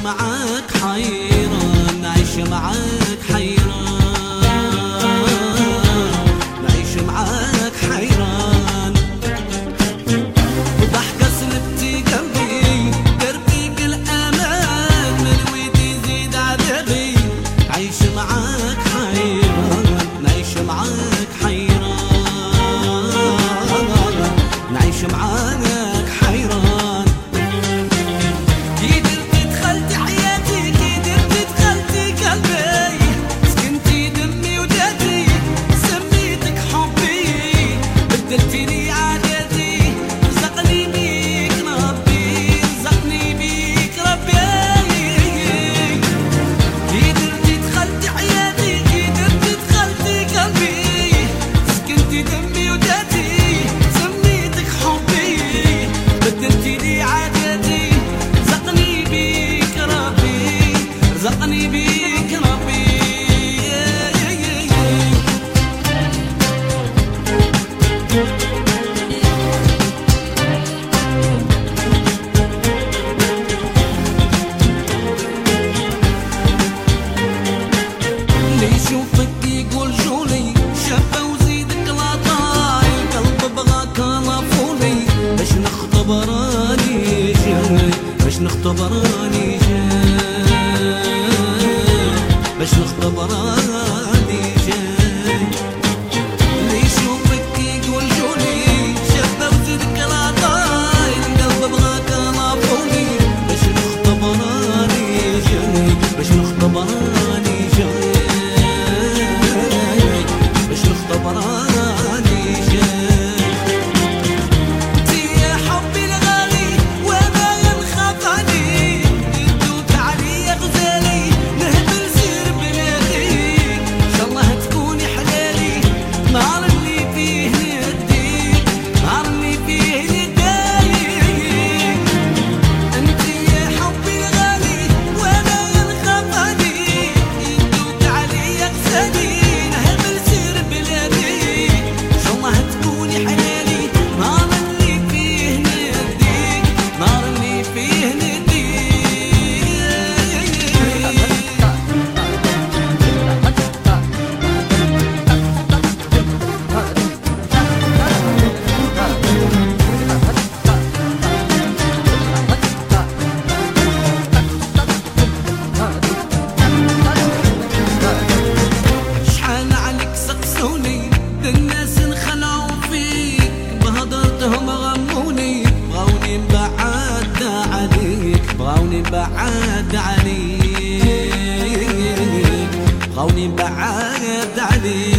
معاك حيران، نعيش معاك حيران، نعيش معاك حيران. وضحكة سلبتي قلبي دربيك الأمان، من ويدي يزيد عذابي. عيش معاك حيران، نعيش معاك حيران، نعيش معاك حيران. كي درتي دخلتي حياتي، كي درتي دخلتي قلبي، سكنتي دمي وداتي، سميتك حبي، بدلتي لي عاداتي. رزقني بيك ربي، رزقني بيك ربي. كي درتي دخلتي حياتي، كي درتي دخلتي قلبي، سكنتي دمي وداتي، سميتك حبي، بدلتي لي عاداتي. رزقني بيك ربي، رزقني بيك ربي. اللي يشوفك يقول جولي، شابة وزيدك لاطاي، القلب بغاك لافولي. باش نختبراني جاي، باش نختبراني جاي، باش نختبراني جاي. اللي يشوفك يقول جولي، شابة وزيدك لاطاي، القلب بغاك لافولي. باش نختبراني جاي، باش نختبراني جاي، باش نختبراني جاي. انتي يا حبي الغالي وما ينخاف عليك، يدوك عليا غزالي، نهبل سير بلاديك. ان شاء الله تكوني حلالي، نهار اللي فيه نديك، نهار اللي فيه ندايق. انتي يا حبي الغالي وما ينخاف عليك، يدوك عليا غزالي، نهبل سير بلاديك. ان شاء الله تكوني حلالي، نهار اللي فيه نديك، نهار اللي فيه نديك. شحال عليك سقسوني، الناس انخلعوا فيك، بهضرتهم غموني، بغاوني نبعد عليك، بغاوني نبعد عليك، بغاوني نبعد عليك.